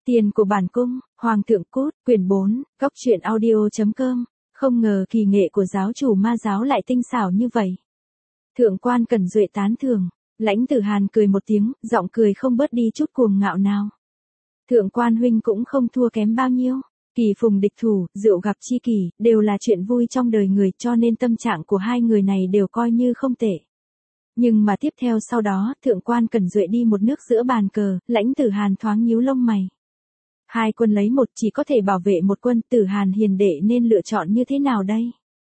Tiền của bản cung, Hoàng thượng cút, quyển 4, góc truyện audio.com. Không ngờ kỳ nghệ của giáo chủ ma giáo lại tinh xảo như vậy. Thượng quan Cẩn Duệ tán thưởng, Lãnh Tử Hàn cười một tiếng, giọng cười không bớt đi chút cuồng ngạo nào. Thượng quan huynh cũng không thua kém bao nhiêu. Kỳ phùng địch thủ, rượu gặp chi kỷ, đều là chuyện vui trong đời người, cho nên tâm trạng của hai người này đều coi như không tệ. Nhưng mà tiếp theo sau đó, thượng quan Cẩn Duệ đi một nước giữa bàn cờ, Lãnh Tử Hàn thoáng nhíu lông mày. Hai quân lấy một, chỉ có thể bảo vệ một quân, Tử Hàn hiền đệ nên lựa chọn như thế nào đây?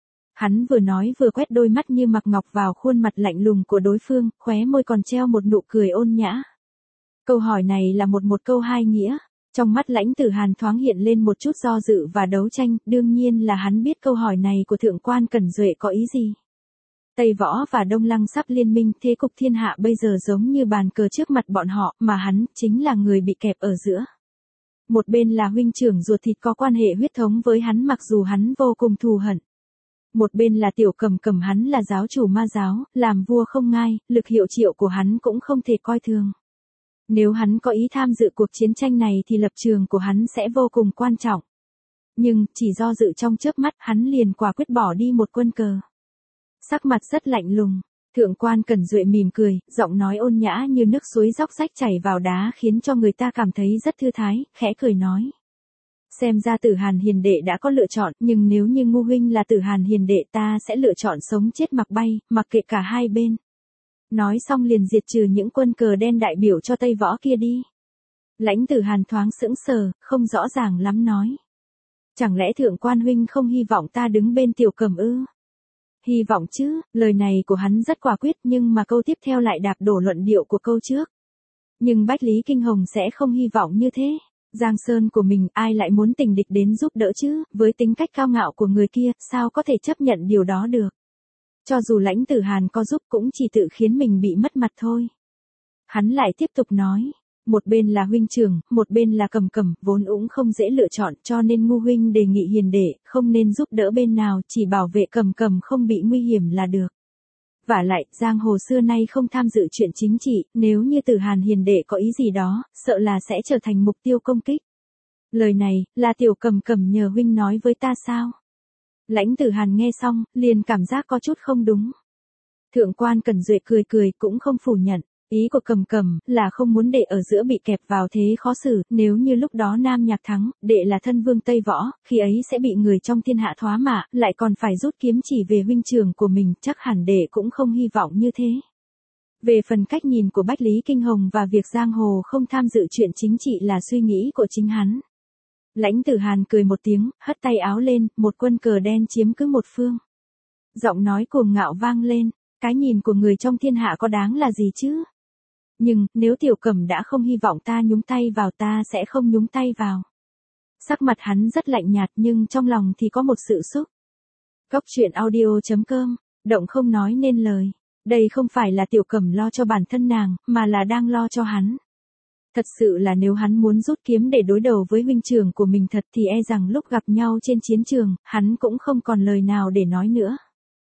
Hắn vừa nói vừa quét đôi mắt như mặc ngọc vào khuôn mặt lạnh lùng của đối phương, khóe môi còn treo một nụ cười ôn nhã. Câu hỏi này là một câu hai nghĩa. Trong mắt Lãnh Tử Hàn thoáng hiện lên một chút do dự và đấu tranh, đương nhiên là hắn biết câu hỏi này của thượng quan Cẩn Duệ có ý gì. Tây Võ và Đông Lăng sắp liên minh, thế cục thiên hạ bây giờ giống như bàn cờ trước mặt bọn họ, mà hắn chính là người bị kẹp ở giữa. Một bên là huynh trưởng ruột thịt có quan hệ huyết thống với hắn mặc dù hắn vô cùng thù hận. Một bên là Tiểu Cầm Cầm, hắn là giáo chủ ma giáo, làm vua không ngai, lực hiệu triệu của hắn cũng không thể coi thường. Nếu hắn có ý tham dự cuộc chiến tranh này thì lập trường của hắn sẽ vô cùng quan trọng. Nhưng, chỉ do dự trong chớp mắt, hắn liền quả quyết bỏ đi một quân cờ. Sắc mặt rất lạnh lùng, thượng quan Cẩn Duệ mỉm cười, giọng nói ôn nhã như nước suối róc rách chảy vào đá khiến cho người ta cảm thấy rất thư thái, khẽ cười nói. Xem ra Tử Hàn hiền đệ đã có lựa chọn, nhưng nếu như ngu huynh là Tử Hàn hiền đệ ta sẽ lựa chọn sống chết mặc bay, mặc kệ cả hai bên. Nói xong liền diệt trừ những quân cờ đen đại biểu cho Tây Võ kia đi. Lãnh Tử Hàn thoáng sững sờ, không rõ ràng lắm nói. Chẳng lẽ thượng quan huynh không hy vọng ta đứng bên Tiểu Cầm ư? Hy vọng chứ, lời này của hắn rất quả quyết nhưng mà câu tiếp theo lại đạp đổ luận điệu của câu trước. Nhưng Bách Lý Kinh Hồng sẽ không hy vọng như thế. Giang Sơn của mình ai lại muốn tình địch đến giúp đỡ chứ, với tính cách cao ngạo của người kia, sao có thể chấp nhận điều đó được. Cho dù Lãnh Tử Hàn có giúp cũng chỉ tự khiến mình bị mất mặt thôi. Hắn lại tiếp tục nói, một bên là huynh trưởng, một bên là Cầm Cầm, vốn cũng không dễ lựa chọn cho nên ngu huynh đề nghị hiền đệ, không nên giúp đỡ bên nào, chỉ bảo vệ Cầm Cầm không bị nguy hiểm là được. Vả lại, giang hồ xưa nay không tham dự chuyện chính trị, nếu như Tử Hàn hiền đệ có ý gì đó, sợ là sẽ trở thành mục tiêu công kích. Lời này, là Tiểu Cầm Cầm nhờ huynh nói với ta sao? Lãnh Tử Hàn nghe xong, liền cảm giác có chút không đúng. Thượng quan Cẩn Duệ cười cười cũng không phủ nhận. Ý của Cầm Cầm là không muốn đệ ở giữa bị kẹp vào thế khó xử, nếu như lúc đó Nam Nhạc thắng, đệ là thân vương Tây Võ, khi ấy sẽ bị người trong thiên hạ thoá mạ, lại còn phải rút kiếm chỉ về huynh trưởng của mình, chắc hẳn đệ cũng không hy vọng như thế. Về phần cách nhìn của Bách Lý Kinh Hồng và việc giang hồ không tham dự chuyện chính trị là suy nghĩ của chính hắn. Lãnh Tử Hàn cười một tiếng, hất tay áo lên, một quân cờ đen chiếm cứ một phương. Giọng nói cuồng ngạo vang lên, cái nhìn của người trong thiên hạ có đáng là gì chứ? Nhưng, nếu Tiểu Cầm đã không hy vọng ta nhúng tay vào ta sẽ không nhúng tay vào. Sắc mặt hắn rất lạnh nhạt nhưng trong lòng thì có một sự xúc. Góc truyện audio.com, động không nói nên lời. Đây không phải là Tiểu Cầm lo cho bản thân nàng, mà là đang lo cho hắn. Thật sự là nếu hắn muốn rút kiếm để đối đầu với huynh trưởng của mình thật thì e rằng lúc gặp nhau trên chiến trường, hắn cũng không còn lời nào để nói nữa.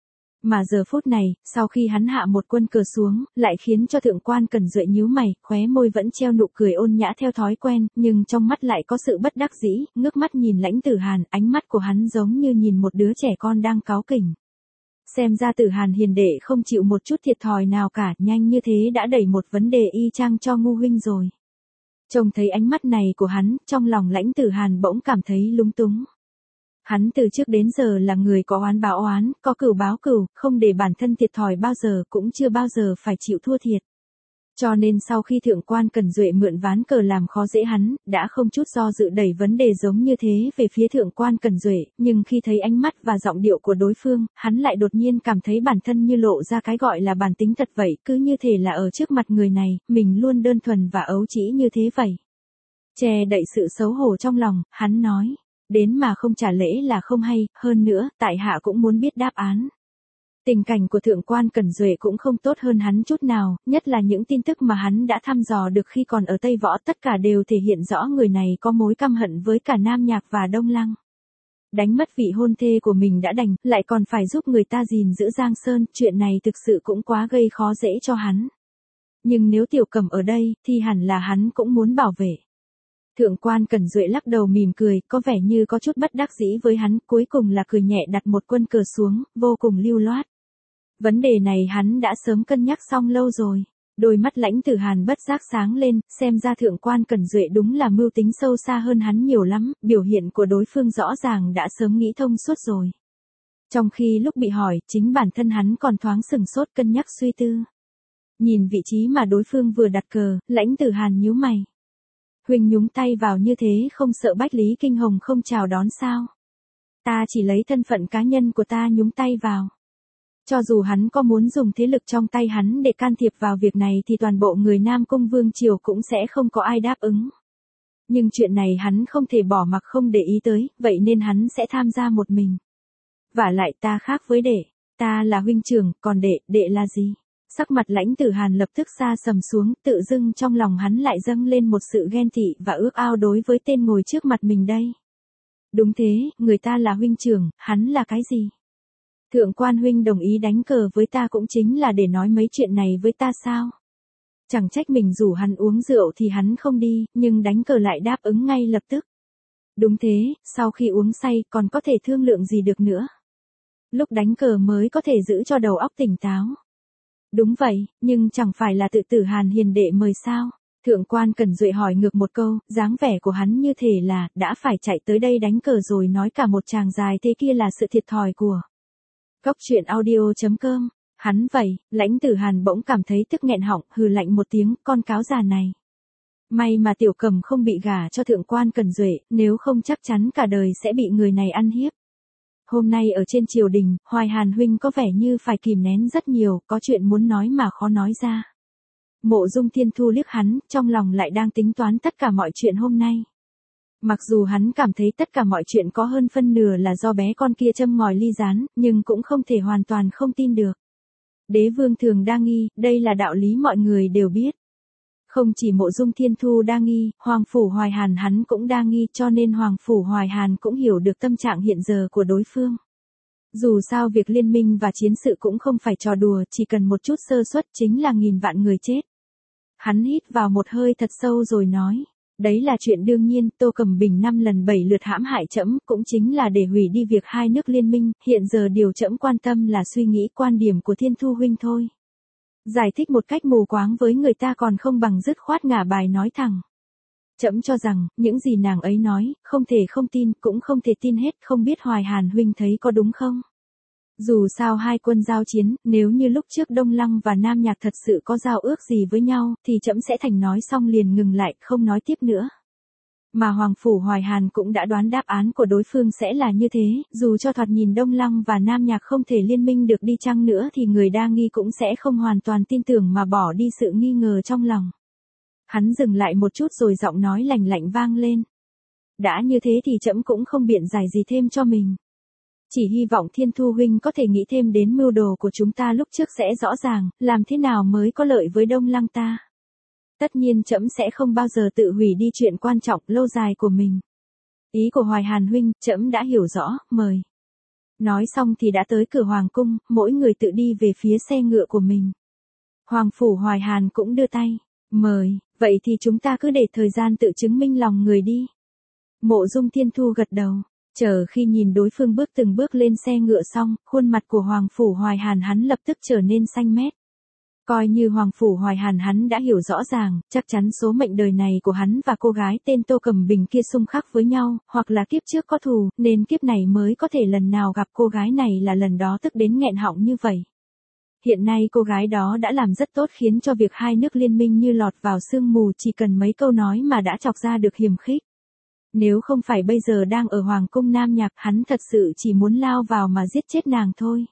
Mà giờ phút này, sau khi hắn hạ một quân cờ xuống, lại khiến cho thượng quan Cẩn Duệ nhíu mày, khóe môi vẫn treo nụ cười ôn nhã theo thói quen, nhưng trong mắt lại có sự bất đắc dĩ, ngước mắt nhìn Lãnh Tử Hàn, ánh mắt của hắn giống như nhìn một đứa trẻ con đang cáu kỉnh. Xem ra Tử Hàn hiền đệ không chịu một chút thiệt thòi nào cả, nhanh như thế đã đẩy một vấn đề y chang cho ngu huynh rồi. Trông thấy ánh mắt này của hắn, trong lòng Lãnh Tử Hàn bỗng cảm thấy lúng túng. Hắn từ trước đến giờ là người có oán báo oán, có cừu báo cừu, không để bản thân thiệt thòi bao giờ, cũng chưa bao giờ phải chịu thua thiệt. Cho nên sau khi thượng quan Cẩn Duệ mượn ván cờ làm khó dễ hắn, đã không chút do dự đẩy vấn đề giống như thế về phía thượng quan Cẩn Duệ, nhưng khi thấy ánh mắt và giọng điệu của đối phương, hắn lại đột nhiên cảm thấy bản thân như lộ ra cái gọi là bản tính thật vậy, cứ như thể là ở trước mặt người này, mình luôn đơn thuần và ấu trĩ như thế vậy. Che đậy sự xấu hổ trong lòng, hắn nói. Đến mà không trả lễ là không hay, hơn nữa, tại hạ cũng muốn biết đáp án. Tình cảnh của thượng quan Cẩn Duệ cũng không tốt hơn hắn chút nào, nhất là những tin tức mà hắn đã thăm dò được khi còn ở Tây Võ, tất cả đều thể hiện rõ người này có mối căm hận với cả Nam Nhạc và Đông Lăng. Đánh mất vị hôn thê của mình đã đành, lại còn phải giúp người ta gìn giữ Giang Sơn, chuyện này thực sự cũng quá gây khó dễ cho hắn. Nhưng nếu Tiểu Cầm ở đây, thì hẳn là hắn cũng muốn bảo vệ. Thượng quan Cẩn Duệ lắc đầu mỉm cười, có vẻ như có chút bất đắc dĩ với hắn, cuối cùng là cười nhẹ đặt một quân cờ xuống, vô cùng lưu loát. Vấn đề này hắn đã sớm cân nhắc xong lâu rồi. Đôi mắt Lãnh Tử Hàn bất giác sáng lên, xem ra thượng quan Cẩn Duệ đúng là mưu tính sâu xa hơn hắn nhiều lắm, biểu hiện của đối phương rõ ràng đã sớm nghĩ thông suốt rồi. Trong khi lúc bị hỏi, chính bản thân hắn còn thoáng sừng sốt cân nhắc suy tư. Nhìn vị trí mà đối phương vừa đặt cờ, Lãnh Tử Hàn nhíu mày. Huynh nhúng tay vào như thế không sợ Bách Lý Kinh Hồng không chào đón sao? Ta chỉ lấy thân phận cá nhân của ta nhúng tay vào. Cho dù hắn có muốn dùng thế lực trong tay hắn để can thiệp vào việc này thì toàn bộ người Nam Cung Vương Triều cũng sẽ không có ai đáp ứng. Nhưng chuyện này hắn không thể bỏ mặc không để ý tới, vậy nên hắn sẽ tham gia một mình. Vả lại ta khác với đệ, ta là huynh trưởng, còn đệ là gì? Sắc mặt Lãnh Tử Hàn lập tức xa sầm xuống, tự dưng trong lòng hắn lại dâng lên một sự ghen tị và ước ao đối với tên ngồi trước mặt mình đây. Đúng thế, người ta là huynh trưởng, hắn là cái gì? Thượng quan huynh đồng ý đánh cờ với ta cũng chính là để nói mấy chuyện này với ta sao? Chẳng trách mình rủ hắn uống rượu thì hắn không đi, nhưng đánh cờ lại đáp ứng ngay lập tức. Đúng thế, sau khi uống say còn có thể thương lượng gì được nữa. Lúc đánh cờ mới có thể giữ cho đầu óc tỉnh táo. Đúng vậy, nhưng chẳng phải là tự Tử Hàn hiền đệ mời sao? Thượng quan Cẩn Duệ hỏi ngược một câu, dáng vẻ của hắn như thể là đã phải chạy tới đây đánh cờ rồi nói cả một tràng dài thế kia là sự thiệt thòi của. Góc truyện audio.com, hắn vậy, Lãnh Tử Hàn bỗng cảm thấy tức nghẹn họng, hừ lạnh một tiếng, con cáo già này. May mà Tiểu Cầm không bị gả cho thượng quan Cẩn Duệ, nếu không chắc chắn cả đời sẽ bị người này ăn hiếp. Hôm nay ở trên triều đình, Hoài Hàn huynh có vẻ như phải kìm nén rất nhiều, có chuyện muốn nói mà khó nói ra. Mộ Dung Thiên Thu liếc hắn, trong lòng lại đang tính toán tất cả mọi chuyện hôm nay. Mặc dù hắn cảm thấy tất cả mọi chuyện có hơn phân nửa là do bé con kia châm ngòi ly gián, nhưng cũng không thể hoàn toàn không tin được. Đế vương thường đa nghi, đây là đạo lý mọi người đều biết. Không chỉ Mộ Dung Thiên Thu đa nghi, Hoàng Phủ Hoài Hàn hắn cũng đa nghi, cho nên Hoàng Phủ Hoài Hàn cũng hiểu được tâm trạng hiện giờ của đối phương. Dù sao việc liên minh và chiến sự cũng không phải trò đùa, chỉ cần một chút sơ suất chính là nghìn vạn người chết. Hắn hít vào một hơi thật sâu rồi nói, đấy là chuyện đương nhiên, Tô Cẩm Bình 5 lần 7 lượt hãm hại trẫm, cũng chính là để hủy đi việc hai nước liên minh, hiện giờ điều trẫm quan tâm là suy nghĩ quan điểm của Thiên Thu huynh thôi. Giải thích một cách mù quáng với người ta còn không bằng dứt khoát ngả bài nói thẳng. Trẫm cho rằng, những gì nàng ấy nói, không thể không tin, cũng không thể tin hết, không biết Hoài Hàn huynh thấy có đúng không? Dù sao hai quân giao chiến, nếu như lúc trước Đông Lăng và Nam Nhạc thật sự có giao ước gì với nhau, thì trẫm sẽ thành nói xong liền ngừng lại, không nói tiếp nữa. Mà Hoàng Phủ Hoài Hàn cũng đã đoán đáp án của đối phương sẽ là như thế, dù cho thoạt nhìn Đông Lăng và Nam Nhạc không thể liên minh được đi chăng nữa thì người đa nghi cũng sẽ không hoàn toàn tin tưởng mà bỏ đi sự nghi ngờ trong lòng. Hắn dừng lại một chút rồi giọng nói lạnh lạnh vang lên. Đã như thế thì trẫm cũng không biện giải gì thêm cho mình. Chỉ hy vọng Thiên Thu huynh có thể nghĩ thêm đến mưu đồ của chúng ta lúc trước sẽ rõ ràng, làm thế nào mới có lợi với Đông Lăng ta. Tất nhiên trẫm sẽ không bao giờ tự hủy đi chuyện quan trọng lâu dài của mình. Ý của Hoài Hàn huynh, trẫm đã hiểu rõ, mời. Nói xong thì đã tới cửa hoàng cung, mỗi người tự đi về phía xe ngựa của mình. Hoàng Phủ Hoài Hàn cũng đưa tay, mời, vậy thì chúng ta cứ để thời gian tự chứng minh lòng người đi. Mộ Dung Thiên Thu gật đầu. Chờ khi nhìn đối phương bước từng bước lên xe ngựa xong, khuôn mặt của Hoàng Phủ Hoài Hàn hắn lập tức trở nên xanh mét. Coi như Hoàng Phủ Hoài Hàn hắn đã hiểu rõ ràng, chắc chắn số mệnh đời này của hắn và cô gái tên Tô Cẩm Bình kia xung khắc với nhau, hoặc là kiếp trước có thù, nên kiếp này mới có thể lần nào gặp cô gái này là lần đó tức đến nghẹn họng như vậy. Hiện nay cô gái đó đã làm rất tốt khiến cho việc hai nước liên minh như lọt vào sương mù, chỉ cần mấy câu nói mà đã chọc ra được hiềm khích. Nếu không phải bây giờ đang ở Hoàng cung Nam Nhạc, hắn thật sự chỉ muốn lao vào mà giết chết nàng thôi.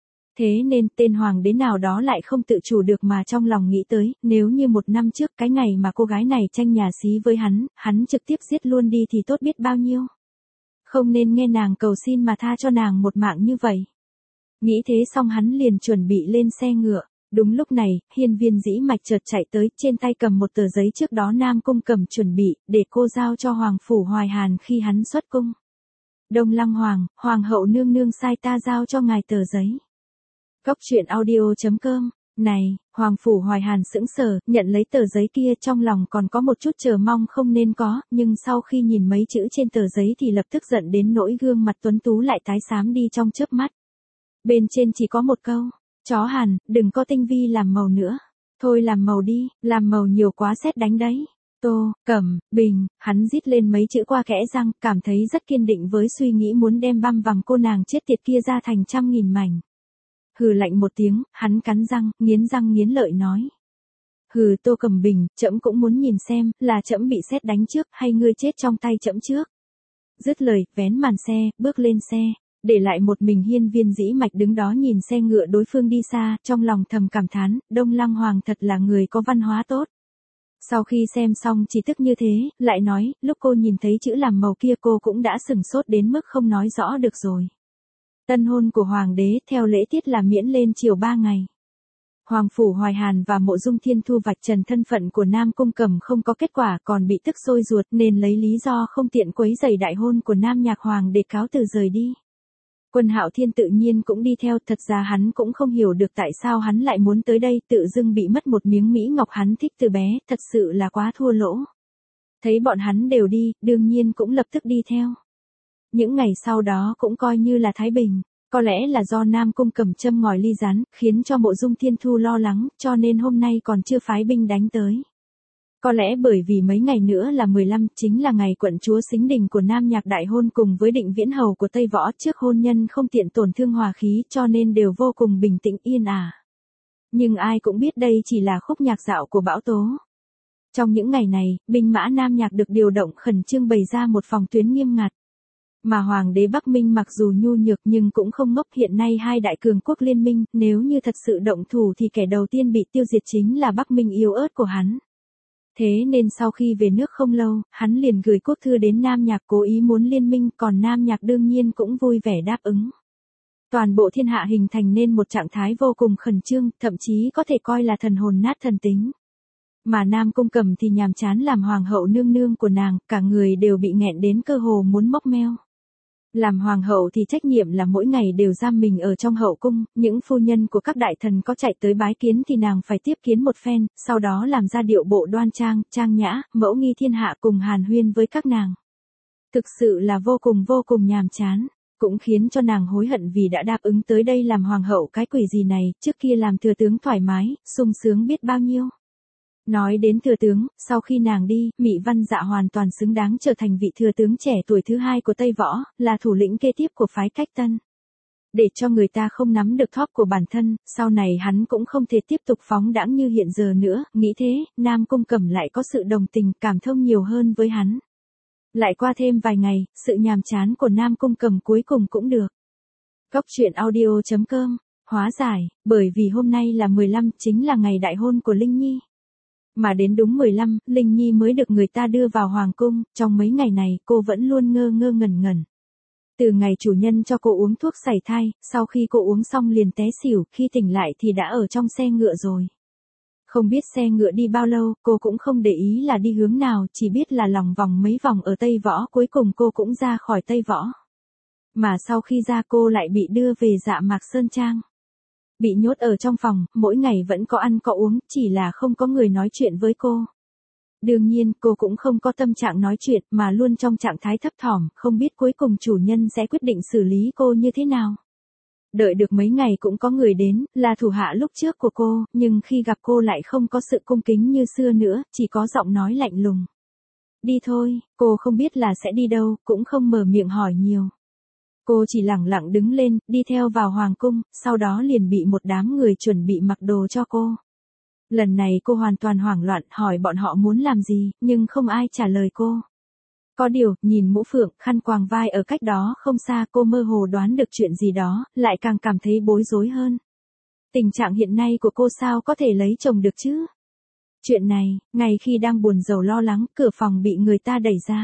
Thế nên tên hoàng đế nào đó lại không tự chủ được mà trong lòng nghĩ tới, nếu như một năm trước cái ngày mà cô gái này tranh nhà xí với hắn trực tiếp giết luôn đi thì tốt biết bao nhiêu. Không nên nghe nàng cầu xin mà tha cho nàng một mạng như vậy. Nghĩ thế xong hắn liền chuẩn bị lên xe ngựa. Đúng lúc này, Hiên Viên Dĩ Mạch chợt chạy tới, trên tay cầm một tờ giấy trước đó Nam Cung Cẩm chuẩn bị, để cô giao cho Hoàng Phủ Hoài Hàn khi hắn xuất cung. Đông Lăng Hoàng hậu nương nương sai ta giao cho ngài tờ giấy. Góc truyện audio.com, Này, Hoàng Phủ Hoài Hàn sững sờ, nhận lấy tờ giấy kia trong lòng còn có một chút chờ mong không nên có, nhưng sau khi nhìn mấy chữ trên tờ giấy thì lập tức giận đến nỗi gương mặt tuấn tú lại tái xám đi trong chớp mắt. Bên trên chỉ có một câu, chó Hàn, đừng có tinh vi làm màu nữa. Thôi làm màu đi, làm màu nhiều quá sét đánh đấy. Tô, Cẩm, Bình, hắn rít lên mấy chữ qua kẽ răng, cảm thấy rất kiên định với suy nghĩ muốn đem băm vằm cô nàng chết tiệt kia ra thành trăm nghìn mảnh. Hừ lạnh một tiếng, hắn cắn răng nghiến lợi nói. Hừ Tô Cẩm Bình, trẫm cũng muốn nhìn xem, là trẫm bị sét đánh trước, hay ngươi chết trong tay trẫm trước. Dứt lời, vén màn xe, bước lên xe, để lại một mình Hiên Viên Dĩ Mạch đứng đó nhìn xe ngựa đối phương đi xa, trong lòng thầm cảm thán, Đông Lăng Hoàng thật là người có văn hóa tốt. Sau khi xem xong chỉ tức như thế, lại nói, lúc cô nhìn thấy chữ làm màu kia cô cũng đã sửng sốt đến mức không nói rõ được rồi. Tân hôn của Hoàng đế theo lễ tiết là miễn lên chiều 3 ngày. Hoàng Phủ Hoài Hàn và Mộ Dung Thiên Thu vạch trần thân phận của Nam Cung Cẩm không có kết quả còn bị tức sôi ruột nên lấy lý do không tiện quấy rầy đại hôn của Nam Nhạc Hoàng để cáo từ rời đi. Quân Hạo Thiên tự nhiên cũng đi theo, thật ra hắn cũng không hiểu được tại sao hắn lại muốn tới đây, tự dưng bị mất một miếng mỹ ngọc hắn thích từ bé, thật sự là quá thua lỗ. Thấy bọn hắn đều đi, đương nhiên cũng lập tức đi theo. Những ngày sau đó cũng coi như là thái bình, có lẽ là do Nam Cung Cẩm châm ngòi ly rán, khiến cho Mộ Dung Thiên Thu lo lắng, cho nên hôm nay còn chưa phái binh đánh tới. Có lẽ bởi vì mấy ngày nữa là 15, chính là ngày quận chúa Sính Đình của Nam Nhạc đại hôn cùng với Định Viễn hầu của Tây Võ, trước hôn nhân không tiện tổn thương hòa khí cho nên đều vô cùng bình tĩnh yên ả. Nhưng ai cũng biết đây chỉ là khúc nhạc dạo của bão tố. Trong những ngày này, binh mã Nam Nhạc được điều động khẩn trương bày ra một phòng tuyến nghiêm ngặt. Mà Hoàng đế Bắc Minh mặc dù nhu nhược nhưng cũng không ngốc, hiện nay hai đại cường quốc liên minh, nếu như thật sự động thủ thì kẻ đầu tiên bị tiêu diệt chính là Bắc Minh yếu ớt của hắn. Thế nên sau khi về nước không lâu, hắn liền gửi quốc thư đến Nam Nhạc cố ý muốn liên minh, còn Nam Nhạc đương nhiên cũng vui vẻ đáp ứng. Toàn bộ thiên hạ hình thành nên một trạng thái vô cùng khẩn trương, thậm chí có thể coi là thần hồn nát thần tính. Mà Nam Cung Cẩm thì nhàm chán làm hoàng hậu nương nương của nàng, cả người đều bị nghẹn đến cơ hồ muốn mốc meo. Làm hoàng hậu thì trách nhiệm là mỗi ngày đều giam mình ở trong hậu cung, những phu nhân của các đại thần có chạy tới bái kiến thì nàng phải tiếp kiến một phen, sau đó làm ra điệu bộ đoan trang, trang nhã, mẫu nghi thiên hạ cùng hàn huyên với các nàng. Thực sự là vô cùng nhàm chán, cũng khiến cho nàng hối hận vì đã đáp ứng tới đây làm hoàng hậu cái quỷ gì này, trước kia làm thừa tướng thoải mái, sung sướng biết bao nhiêu. Nói đến thừa tướng, sau khi nàng đi, Mị Văn Dạ hoàn toàn xứng đáng trở thành vị thừa tướng trẻ tuổi thứ hai của Tây Võ, là thủ lĩnh kế tiếp của phái Cách Tân. Để cho người ta không nắm được thóp của bản thân, sau này hắn cũng không thể tiếp tục phóng đãng như hiện giờ nữa, nghĩ thế, Nam Cung Cẩm lại có sự đồng tình, cảm thông nhiều hơn với hắn. Lại qua thêm vài ngày, sự nhàm chán của Nam Cung Cẩm cuối cùng cũng được. Góc truyện audio.com, hóa giải, bởi vì hôm nay là 15, chính là ngày đại hôn của Linh Nhi. Mà đến đúng 15, Linh Nhi mới được người ta đưa vào hoàng cung, trong mấy ngày này cô vẫn luôn ngơ ngơ ngẩn ngẩn. Từ ngày chủ nhân cho cô uống thuốc sảy thai, sau khi cô uống xong liền té xỉu, khi tỉnh lại thì đã ở trong xe ngựa rồi. Không biết xe ngựa đi bao lâu, cô cũng không để ý là đi hướng nào, chỉ biết là lòng vòng mấy vòng ở Tây Võ, cuối cùng cô cũng ra khỏi Tây Võ. Mà sau khi ra cô lại bị đưa về Dạ Mạc Sơn Trang. Bị nhốt ở trong phòng, mỗi ngày vẫn có ăn có uống, chỉ là không có người nói chuyện với cô. Đương nhiên, cô cũng không có tâm trạng nói chuyện, mà luôn trong trạng thái thấp thỏm, không biết cuối cùng chủ nhân sẽ quyết định xử lý cô như thế nào. Đợi được mấy ngày cũng có người đến, là thủ hạ lúc trước của cô, nhưng khi gặp cô lại không có sự cung kính như xưa nữa, chỉ có giọng nói lạnh lùng. Đi thôi, cô không biết là sẽ đi đâu, cũng không mở miệng hỏi nhiều. Cô chỉ lẳng lặng đứng lên, đi theo vào hoàng cung, sau đó liền bị một đám người chuẩn bị mặc đồ cho cô. Lần này cô hoàn toàn hoảng loạn, hỏi bọn họ muốn làm gì, nhưng không ai trả lời cô. Có điều, nhìn mũ phượng, khăn quàng vai ở cách đó không xa, cô mơ hồ đoán được chuyện gì đó, lại càng cảm thấy bối rối hơn. Tình trạng hiện nay của cô sao có thể lấy chồng được chứ? Chuyện này, ngay khi đang buồn rầu lo lắng, cửa phòng bị người ta đẩy ra.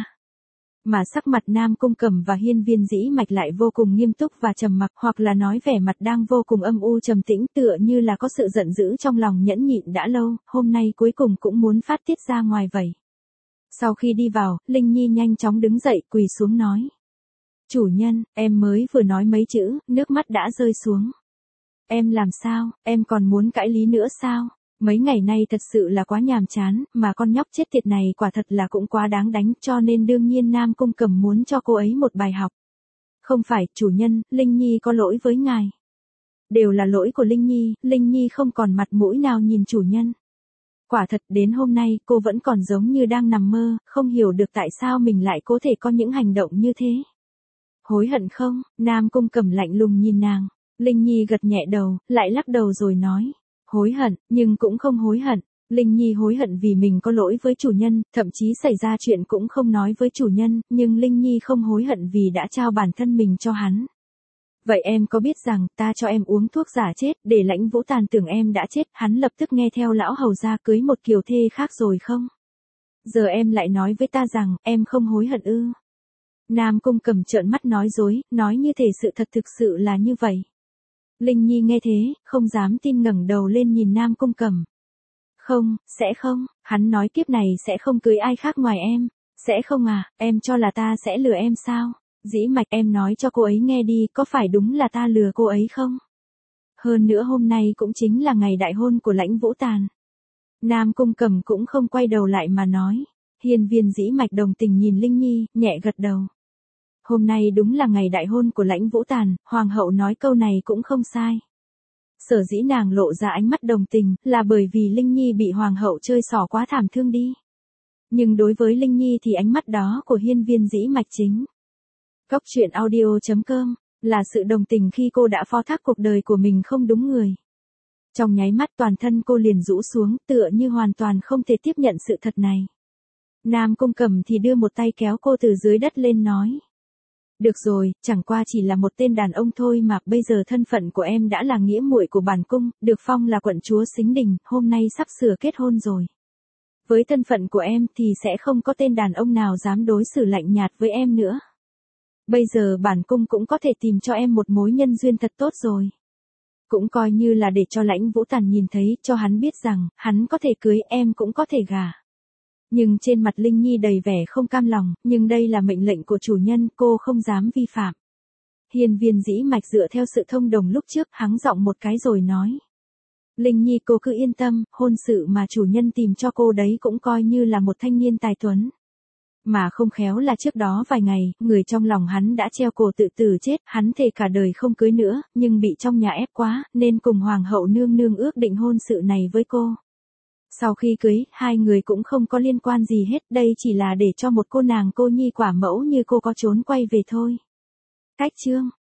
Mà sắc mặt Nam Cung Cẩm và Hiên Viên Dĩ Mạch lại vô cùng nghiêm túc và trầm mặc, hoặc là nói vẻ mặt đang vô cùng âm u trầm tĩnh, tựa như là có sự giận dữ trong lòng nhẫn nhịn đã lâu, hôm nay cuối cùng cũng muốn phát tiết ra ngoài vậy. Sau khi đi vào, Linh Nhi nhanh chóng đứng dậy, quỳ xuống nói. Chủ nhân, em mới vừa nói mấy chữ, nước mắt đã rơi xuống. Em làm sao, em còn muốn cãi lý nữa sao? Mấy ngày nay thật sự là quá nhàm chán, mà con nhóc chết tiệt này quả thật là cũng quá đáng đánh, cho nên đương nhiên Nam Cung Cẩm muốn cho cô ấy một bài học. Không phải, chủ nhân, Linh Nhi có lỗi với ngài. Đều là lỗi của Linh Nhi không còn mặt mũi nào nhìn chủ nhân. Quả thật đến hôm nay cô vẫn còn giống như đang nằm mơ, không hiểu được tại sao mình lại có thể có những hành động như thế. Hối hận không? Nam Cung Cẩm lạnh lùng nhìn nàng. Linh Nhi gật nhẹ đầu, lại lắc đầu rồi nói. Hối hận, nhưng cũng không hối hận. Linh Nhi hối hận vì mình có lỗi với chủ nhân, thậm chí xảy ra chuyện cũng không nói với chủ nhân, nhưng Linh Nhi không hối hận vì đã trao bản thân mình cho hắn. Vậy em có biết rằng ta cho em uống thuốc giả chết để Lãnh Vũ Tàn tưởng em đã chết, hắn lập tức nghe theo lão hầu gia cưới một kiều thê khác rồi không? Giờ em lại nói với ta rằng em không hối hận ư? Nam Cung Cẩm trợn mắt nói dối, nói như thể sự thật thực sự là như vậy. Linh Nhi nghe thế, không dám tin ngẩng đầu lên nhìn Nam Cung Cẩm. Không, sẽ không, hắn nói kiếp này sẽ không cưới ai khác ngoài em. Sẽ không à, em cho là ta sẽ lừa em sao? Dĩ Mạch, em nói cho cô ấy nghe đi, có phải đúng là ta lừa cô ấy không? Hơn nữa hôm nay cũng chính là ngày đại hôn của Lãnh Vũ Tàn. Nam Cung Cẩm cũng không quay đầu lại mà nói. Hiên Viên Dĩ Mạch đồng tình nhìn Linh Nhi, nhẹ gật đầu. Hôm nay đúng là ngày đại hôn của Lãnh Vũ Tàn, hoàng hậu nói câu này cũng không sai. Sở dĩ nàng lộ ra ánh mắt đồng tình, là bởi vì Linh Nhi bị hoàng hậu chơi xỏ quá thảm thương đi. Nhưng đối với Linh Nhi thì ánh mắt đó của Hiên Viên Dĩ Mạch chính. Góc truyện audio.com, là sự đồng tình khi cô đã phó thác cuộc đời của mình không đúng người. Trong nháy mắt toàn thân cô liền rũ xuống, tựa như hoàn toàn không thể tiếp nhận sự thật này. Nam Cung Cẩm thì đưa một tay kéo cô từ dưới đất lên nói. Được rồi, chẳng qua chỉ là một tên đàn ông thôi mà, bây giờ thân phận của em đã là nghĩa muội của bản cung, được phong là quận chúa Sính Đình, hôm nay sắp sửa kết hôn rồi. Với thân phận của em thì sẽ không có tên đàn ông nào dám đối xử lạnh nhạt với em nữa. Bây giờ bản cung cũng có thể tìm cho em một mối nhân duyên thật tốt rồi. Cũng coi như là để cho Lãnh Vũ Tàn nhìn thấy, cho hắn biết rằng, hắn có thể cưới em cũng có thể gả. Nhưng trên mặt Linh Nhi đầy vẻ không cam lòng, nhưng đây là mệnh lệnh của chủ nhân, cô không dám vi phạm. Hiên Viên Dĩ Mạch dựa theo sự thông đồng lúc trước, hắng giọng một cái rồi nói. Linh Nhi cô cứ yên tâm, hôn sự mà chủ nhân tìm cho cô đấy cũng coi như là một thanh niên tài tuấn. Mà không khéo là trước đó vài ngày, người trong lòng hắn đã treo cổ tự tử chết, hắn thề cả đời không cưới nữa, nhưng bị trong nhà ép quá, nên cùng hoàng hậu nương nương ước định hôn sự này với cô. Sau khi cưới, hai người cũng không có liên quan gì hết, đây chỉ là để cho một cô nàng cô nhi quả mẫu như cô có trốn quay về thôi. Cách chương